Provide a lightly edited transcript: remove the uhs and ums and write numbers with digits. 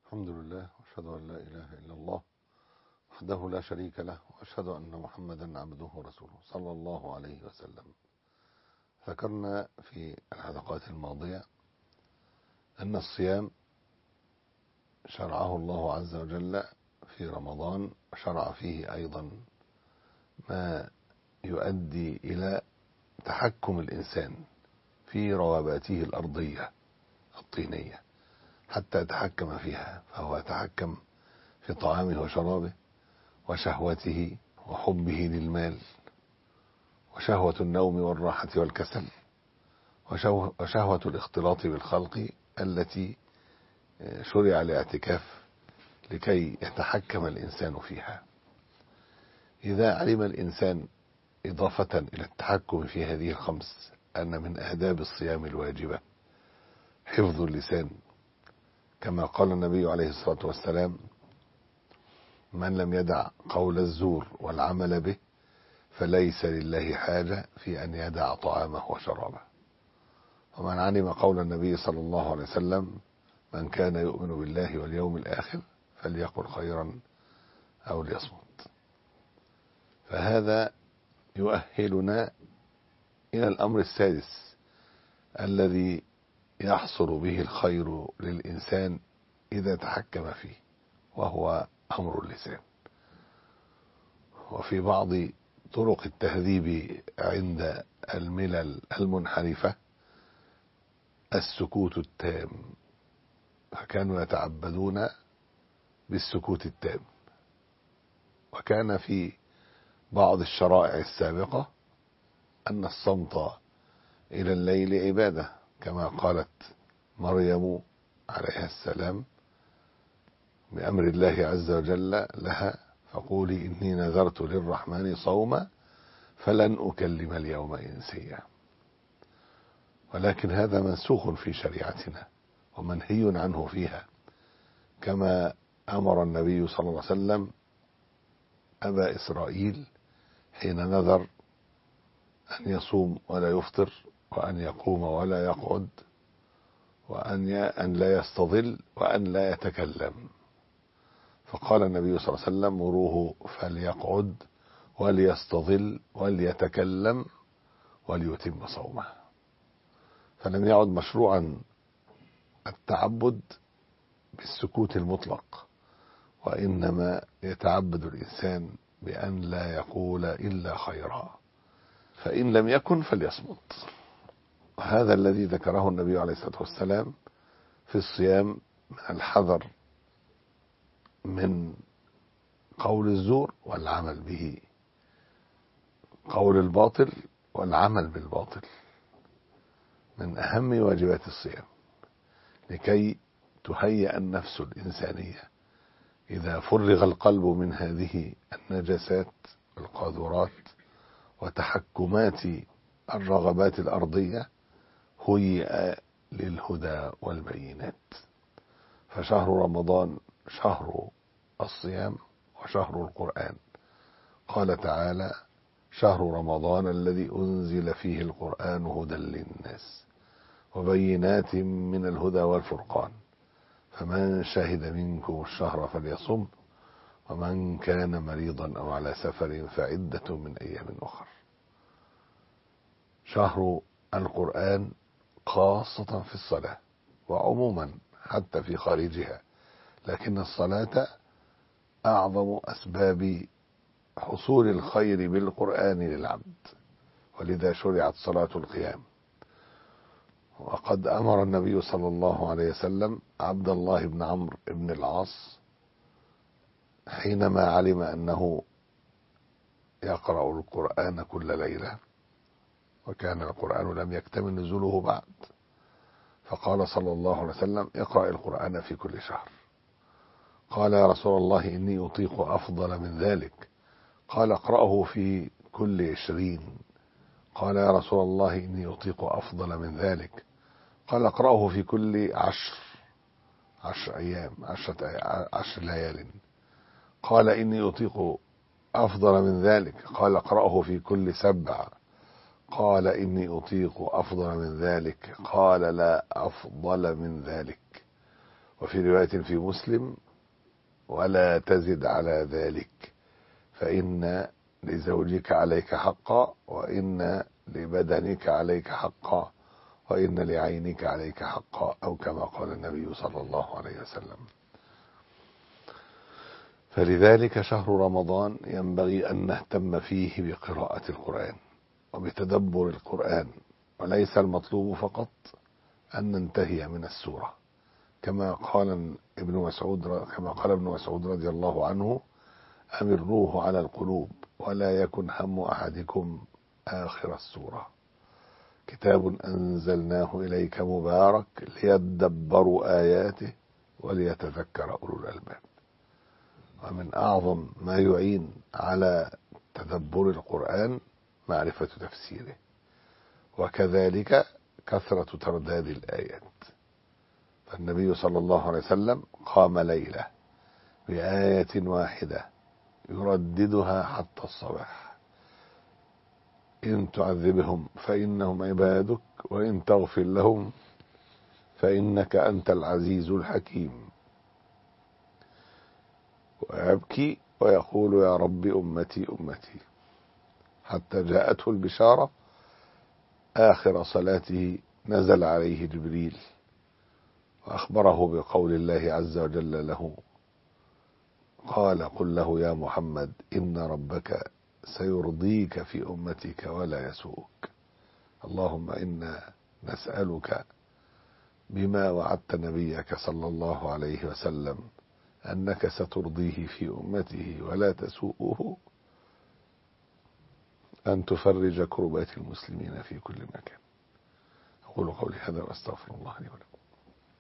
الحمد لله وأشهد أن لا إله إلا الله وحده لا شريك له، وأشهد أن محمدا عبده ورسوله صلى الله عليه وسلم. ذكرنا في الحلقات الماضية أن الصيام شرعه الله عز وجل في رمضان، وشرع فيه أيضا ما يؤدي إلى تحكم الإنسان في رواباته الأرضية الطينية حتى يتحكم فيها، فهو يتحكم في طعامه وشرابه وشهوته وحبه للمال وشهوة النوم والراحة والكسل وشهوة الاختلاط بالخلق التي شرع الاعتكاف لكي يتحكم الإنسان فيها. إذا علم الإنسان إضافة إلى التحكم في هذه الخمس أن من آداب الصيام الواجبة حفظ اللسان، كما قال النبي عليه الصلاة والسلام: من لم يدع قول الزور والعمل به فليس لله حاجة في أن يدع طعامه وشرابه. ومن علم قول النبي صلى الله عليه وسلم: من كان يؤمن بالله واليوم الآخر فليقل خيرا أو ليصمت. فهذا يؤهلنا إلى الأمر السادس الذي يحصل به الخير للإنسان إذا تحكم فيه، وهو أمر اللسان. وفي بعض طرق التهذيب عند الملل المنحرفة السكوت التام، فكانوا يتعبدون بالسكوت التام. وكان في بعض الشرائع السابقة أن الصمت إلى الليل عبادة، كما قالت مريم عليها السلام بأمر الله عز وجل لها: فقولي إني نذرت للرحمن صوما فلن أكلم اليوم إنسيا. ولكن هذا منسوخ في شريعتنا ومنهي عنه فيها، كما أمر النبي صلى الله عليه وسلم أبا إسرائيل حين نذر أن يصوم ولا يفطر، وأن يقوم ولا يقعد، وأن لا يستظل، وأن لا يتكلم. فقال النبي صلى الله عليه وسلم: مروه فليقعد وليستظل وليتكلم وليتم صومه. فلم يعد مشروعا التعبد بالسكوت المطلق، وإنما يتعبد الإنسان بأن لا يقول إلا خيرا، فإن لم يكن فليصمت. هذا الذي ذكره النبي عليه الصلاة والسلام في الصيام من الحذر من قول الزور والعمل به، قول الباطل والعمل بالباطل، من أهم واجبات الصيام، لكي تهيأ النفس الإنسانية إذا فرغ القلب من هذه النجاسات والقاذورات وتحكمات الرغبات الأرضية، هيئ للهدى والبينات. فشهر رمضان شهر الصيام وشهر القرآن. قال تعالى: شهر رمضان الذي أنزل فيه القرآن هدى للناس وبينات من الهدى والفرقان، فمن شهد منكم الشهر فليصم، ومن كان مريضا أو على سفر فعدة من أيام أخر. شهر القرآن خاصة في الصلاة وعموما حتى في خارجها، لكن الصلاة أعظم أسباب حصول الخير بالقرآن للعبد، ولذا شرعت صلاة القيام. وقد أمر النبي صلى الله عليه وسلم عبد الله بن عمرو بن العاص حينما علم أنه يقرأ القرآن كل ليلة، وكان القرآن لم يكتمل نزوله بعد، فقال صلى الله عليه وسلم: اقرأ القرآن في كل شهر. قال: يا رسول الله إني أطيق أفضل من ذلك. قال: اقرأه في كل 20. قال: يا رسول الله إني أطيق أفضل من ذلك. قال: اقرأه في كل 10 أيام، 10 ليال. قال: إني أطيق أفضل من ذلك. قال: اقرأه في كل 7. قال: إني أطيق أفضل من ذلك. قال: لا أفضل من ذلك. وفي رواية في مسلم: ولا تزد على ذلك، فإن لزوجك عليك حقا، وإن لبدنك عليك حقا، وإن لعينك عليك حقا، أو كما قال النبي صلى الله عليه وسلم. فلذلك شهر رمضان ينبغي أن نهتم فيه بقراءة القرآن وبتدبر القرآن، وليس المطلوب فقط أن ننتهي من السورة، كما قال ابن مسعود رضي الله عنه: أمروه على القلوب ولا يكن هم أحدكم آخر السورة، كتاب أنزلناه إليك مبارك ليدبروا آياته وليتذكر أولو الألباب. ومن أعظم ما يعين على تدبر القرآن معرفة تفسيره، وكذلك كثرة ترداد الآيات. فالنبي صلى الله عليه وسلم قام ليلة بآية واحدة يرددها حتى الصباح: إن تعذبهم فإنهم عبادك، وإن تغفر لهم فإنك أنت العزيز الحكيم. ويبكي ويقول: يا رب أمتي أمتي، حتى جاءته البشارة آخر صلاته نزل عليه جبريل وأخبره بقول الله عز وجل له، قال: قل له يا محمد إن ربك سيرضيك في أمتك ولا يسوءك. اللهم إنا نسألك بما وعدت نبيك صلى الله عليه وسلم أنك سترضيه في أمته ولا تسوءه، أن تفرج كربات المسلمين في كل مكان. أقول قولي هذا وأستغفر الله لي ولكم.